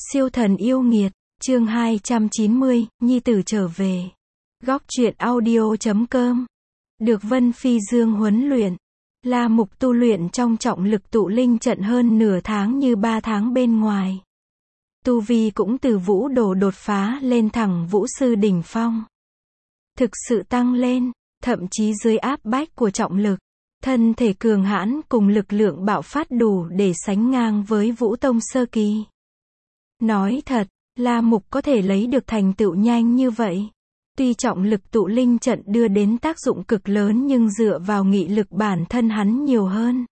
Siêu thần yêu nghiệt, chương 290, Nhi tử trở về. Góc truyện audio.com. Được Vân Phi Dương huấn luyện. La Mục tu luyện trong trọng lực tụ linh trận hơn nửa tháng như 3 tháng bên ngoài. Tu vi cũng từ vũ đồ đột phá lên thẳng vũ sư đỉnh phong. Thực sự tăng lên, thậm chí dưới áp bách của trọng lực. Thân thể cường hãn cùng lực lượng bạo phát đủ để sánh ngang với Vũ Tông sơ kỳ. Nói thật, La Mục có thể lấy được thành tựu nhanh như vậy. Tuy trọng lực tụ linh trận đưa đến tác dụng cực lớn nhưng dựa vào nghị lực bản thân hắn nhiều hơn.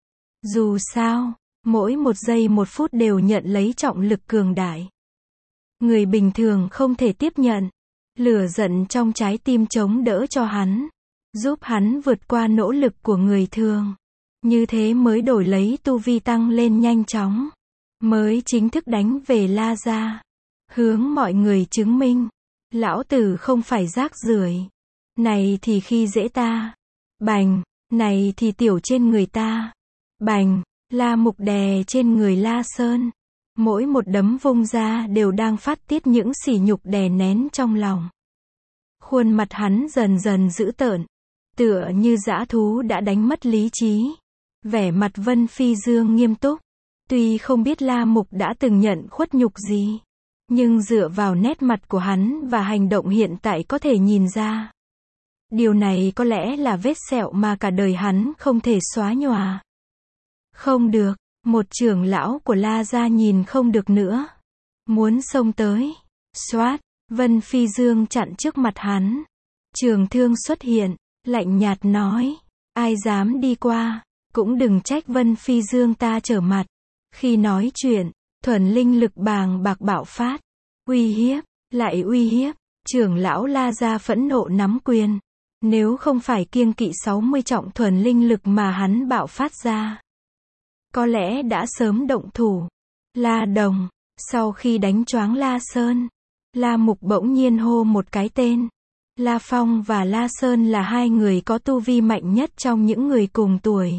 Dù sao, mỗi 1 giây 1 phút đều nhận lấy trọng lực cường đại. Người bình thường không thể tiếp nhận. Lửa giận trong trái tim chống đỡ cho hắn, giúp hắn vượt qua nỗ lực của người thường. Như thế mới đổi lấy tu vi tăng lên nhanh chóng. Mới chính thức đánh về La gia. Hướng mọi người chứng minh. Lão tử không phải rác rưởi. Này thì khi dễ ta. Bành. Này thì tiểu trên người ta. Bành. La Mục đè trên người La Sơn. Mỗi một đấm vung ra đều đang phát tiết những sỉ nhục đè nén trong lòng. Khuôn mặt hắn dần dần dữ tợn. Tựa như dã thú đã đánh mất lý trí. Vẻ mặt Vân Phi Dương nghiêm túc. Tuy không biết La Mục đã từng nhận khuất nhục gì, nhưng dựa vào nét mặt của hắn và hành động hiện tại có thể nhìn ra. Điều này có lẽ là vết sẹo mà cả đời hắn không thể xóa nhòa. Không được, một trưởng lão của La gia nhìn không được nữa. Muốn xông tới. Xoát, Vân Phi Dương chặn trước mặt hắn. Trường thương xuất hiện, lạnh nhạt nói. Ai dám đi qua, cũng đừng trách Vân Phi Dương ta trở mặt. Khi nói chuyện, thuần linh lực bàng bạc bạo phát. Uy hiếp, lại uy hiếp. Trưởng lão La gia phẫn nộ nắm quyền. Nếu không phải kiêng kỵ 60 trọng thuần linh lực mà hắn bạo phát ra, có lẽ đã sớm động thủ. La Đồng. Sau khi đánh choáng La Sơn, La Mục bỗng nhiên hô một cái tên. La Phong và La Sơn là 2 người có tu vi mạnh nhất trong những người cùng tuổi.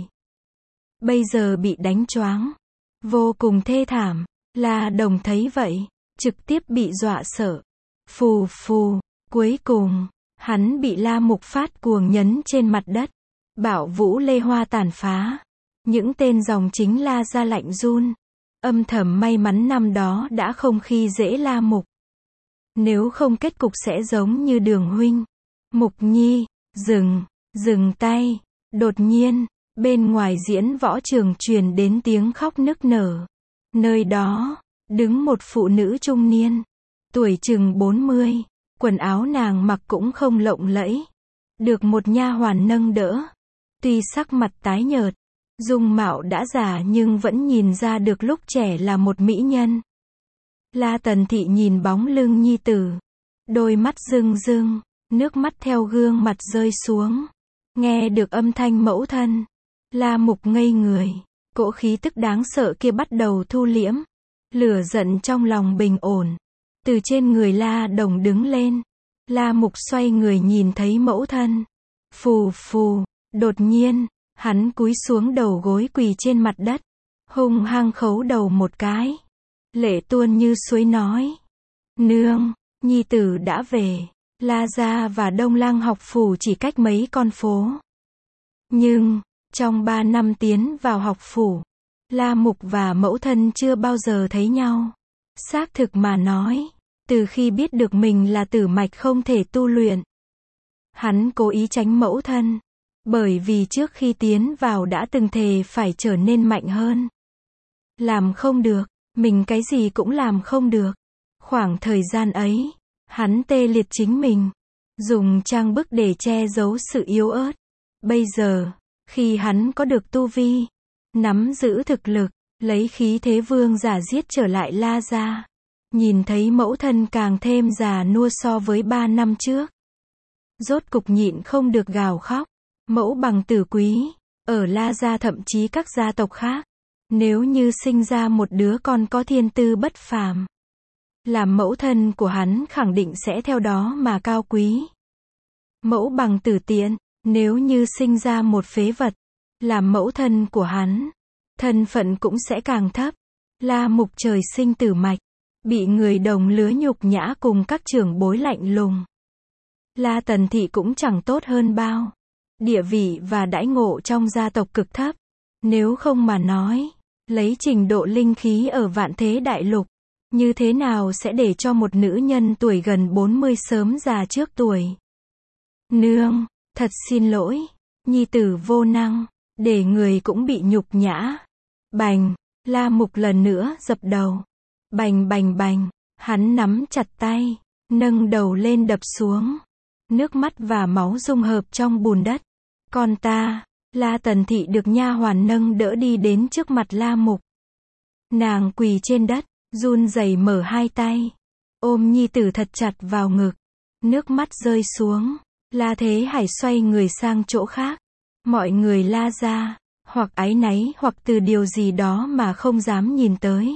Bây giờ bị đánh choáng. Vô cùng thê thảm. La Đồng thấy vậy, trực tiếp bị dọa sợ. Phù phù. Cuối cùng, hắn bị La Mục phát cuồng nhấn trên mặt đất. Bạo vũ lê hoa tàn phá. Những tên dòng chính La gia lạnh run. Âm thầm may mắn năm đó đã không khi dễ La Mục. Nếu không kết cục sẽ giống như Đường huynh. Mục Nhi, dừng tay. Đột nhiên, bên ngoài diễn võ trường truyền đến tiếng khóc nức nở. Nơi đó, đứng một phụ nữ trung niên. Tuổi chừng 40, quần áo nàng mặc cũng không lộng lẫy. Được một nha hoàn nâng đỡ. Tuy sắc mặt tái nhợt, dung mạo đã già nhưng vẫn nhìn ra được lúc trẻ là một mỹ nhân. La Tần Thị nhìn bóng lưng nhi tử. Đôi mắt rưng rưng, nước mắt theo gương mặt rơi xuống. Nghe được âm thanh mẫu thân. La Mục ngây người. Cỗ khí tức đáng sợ kia bắt đầu thu liễm. Lửa giận trong lòng bình ổn. Từ trên người La Đồng đứng lên. La Mục xoay người nhìn thấy mẫu thân. Phù phù. Đột nhiên, hắn cúi xuống đầu gối quỳ trên mặt đất. Hung hăng khấu đầu một cái. Lệ tuôn như suối nói. Nương, nhi tử đã về. La gia và Đông Lăng học phủ chỉ cách mấy con phố. Nhưng, trong 3 năm tiến vào học phủ, La Mục và mẫu thân chưa bao giờ thấy nhau. Xác thực mà nói, từ khi biết được mình là tử mạch không thể tu luyện, hắn cố ý tránh mẫu thân. Bởi vì trước khi tiến vào đã từng thề phải trở nên mạnh hơn. Làm không được, mình cái gì cũng làm không được. Khoảng thời gian ấy, hắn tê liệt chính mình. Dùng trang bức để che giấu sự yếu ớt. Bây giờ, khi hắn có được tu vi, nắm giữ thực lực, lấy khí thế vương giả giết trở lại La gia. Nhìn thấy mẫu thân càng thêm già nua so với 3 năm trước. Rốt cục nhịn không được gào khóc. Mẫu bằng tử quý, ở La gia thậm chí các gia tộc khác. Nếu như sinh ra một đứa con có thiên tư bất phàm, làm mẫu thân của hắn khẳng định sẽ theo đó mà cao quý. Mẫu bằng tử tiện, nếu như sinh ra một phế vật, làm mẫu thân của hắn, thân phận cũng sẽ càng thấp. La Mục trời sinh tử mạch, bị người đồng lứa nhục nhã cùng các trưởng bối lạnh lùng. La Tần Thị cũng chẳng tốt hơn bao. Địa vị và đãi ngộ trong gia tộc cực thấp. Nếu không mà nói, lấy trình độ linh khí ở vạn thế đại lục, như thế nào sẽ để cho một nữ nhân tuổi gần 40 sớm già trước tuổi. Nương, thật xin lỗi, nhi tử vô năng, để người cũng bị nhục nhã. Bành, La Mục lần nữa dập đầu. Bành bành bành, hắn nắm chặt tay, nâng đầu lên đập xuống. Nước mắt và máu dung hợp trong bùn đất. Con ta, La Tần Thị được nha hoàn nâng đỡ đi đến trước mặt La Mục. Nàng quỳ trên đất, run rẩy mở hai tay, ôm nhi tử thật chặt vào ngực. Nước mắt rơi xuống, La Thế Hải xoay người sang chỗ khác. Mọi người la ra, hoặc áy náy hoặc từ điều gì đó mà không dám nhìn tới.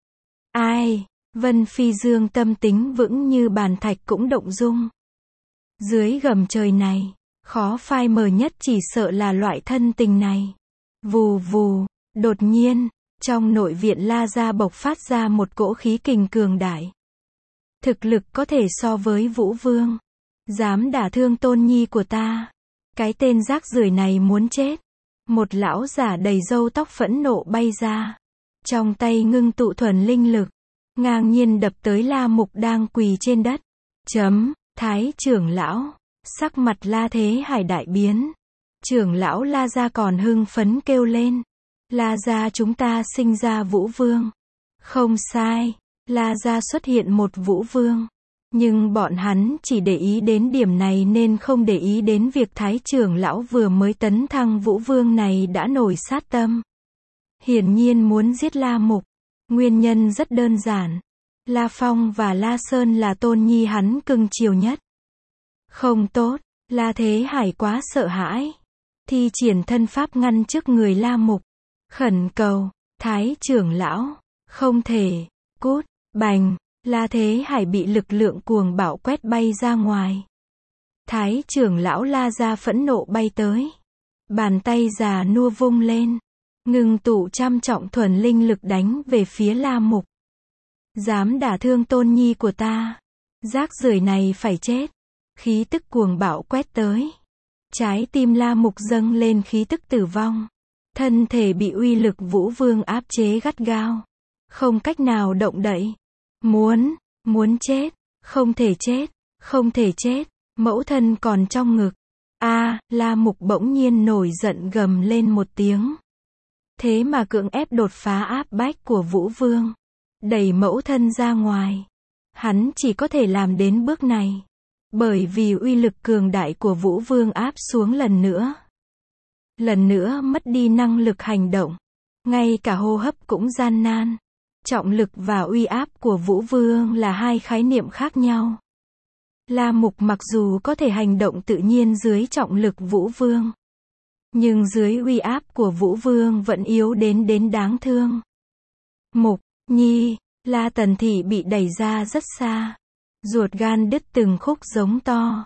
Ai, Vân Phi Dương tâm tính vững như bàn thạch cũng động dung. Dưới gầm trời này, khó phai mờ nhất chỉ sợ là loại thân tình này. Vù vù, đột nhiên, trong nội viện La Gia bộc phát ra một cỗ khí kình cường đại. Thực lực có thể so với Vũ Vương. Dám đả thương tôn nhi của ta. Cái tên rác rưởi này muốn chết. Một lão giả đầy râu tóc phẫn nộ bay ra. Trong tay ngưng tụ thuần linh lực. Ngang nhiên đập tới La Mục đang quỳ trên đất. Thái trưởng lão. Sắc mặt La Thế Hải đại biến. Trưởng lão La Gia còn hưng phấn kêu lên. La Gia chúng ta sinh ra Vũ Vương. Không sai, La Gia xuất hiện một Vũ Vương. Nhưng bọn hắn chỉ để ý đến điểm này nên không để ý đến việc Thái trưởng lão vừa mới tấn thăng Vũ Vương này đã nổi sát tâm. Hiển nhiên muốn giết La Mục. Nguyên nhân rất đơn giản. La Phong và La Sơn là tôn nhi hắn cưng chiều nhất. Không tốt, La Thế Hải quá sợ hãi. Thi triển thân pháp ngăn trước người La Mục. Khẩn cầu, Thái trưởng lão, không thể, cút, bành, La Thế Hải bị lực lượng cuồng bạo quét bay ra ngoài. Thái trưởng lão La Gia phẫn nộ bay tới. Bàn tay già nua vung lên. Ngưng tụ trăm trọng thuần linh lực đánh về phía La Mục. Dám đả thương tôn nhi của ta. Rác rưởi này phải chết. Khí tức cuồng bạo quét tới. Trái tim La Mục dâng lên khí tức tử vong. Thân thể bị uy lực Vũ Vương áp chế gắt gao. Không cách nào động đậy. Muốn chết. Không thể chết. Không thể chết. Mẫu thân còn trong ngực. La Mục bỗng nhiên nổi giận gầm lên một tiếng. Thế mà cưỡng ép đột phá áp bách của Vũ Vương. Đẩy mẫu thân ra ngoài. Hắn chỉ có thể làm đến bước này. Bởi vì uy lực cường đại của Vũ Vương áp xuống lần nữa. Lần nữa mất đi năng lực hành động. Ngay cả hô hấp cũng gian nan. Trọng lực và uy áp của Vũ Vương là hai khái niệm khác nhau. La Mục mặc dù có thể hành động tự nhiên dưới trọng lực Vũ Vương. Nhưng dưới uy áp của Vũ Vương vẫn yếu đến đáng thương. Mục, nhi, La Tần Thị bị đẩy ra rất xa. Ruột gan đứt từng khúc giống to.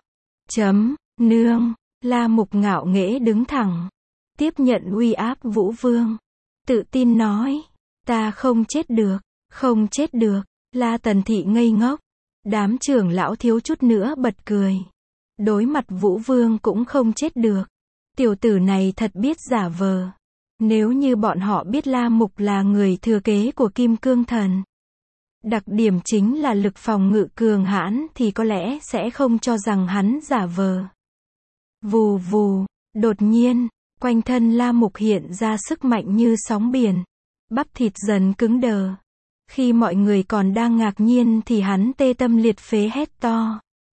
Nương, La Mục ngạo nghễ đứng thẳng. Tiếp nhận uy áp Vũ Vương. Tự tin nói. Ta không chết được, không chết được. La Tần Thị ngây ngốc. Đám trưởng lão thiếu chút nữa bật cười. Đối mặt Vũ Vương cũng không chết được. Tiểu tử này thật biết giả vờ. Nếu như bọn họ biết La Mục là người thừa kế của Kim Cương Thần. Đặc điểm chính là lực phòng ngự cường hãn thì có lẽ sẽ không cho rằng hắn giả vờ. Vù vù, đột nhiên, quanh thân La Mục hiện ra sức mạnh như sóng biển. Bắp thịt dần cứng đờ. Khi mọi người còn đang ngạc nhiên thì hắn tê tâm liệt phế hét to.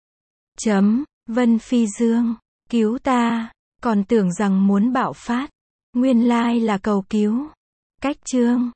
Vân Phi Dương, cứu ta, còn tưởng rằng muốn bạo phát. Nguyên lai là cầu cứu. Cách chương.